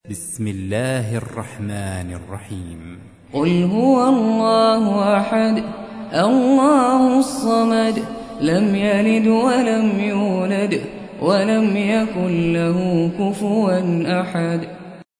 بسم الله الرحمن الرحيم. قل هو الله أحد الله الصمد لم يلد ولم يولد ولم يكن له كفوا أحد.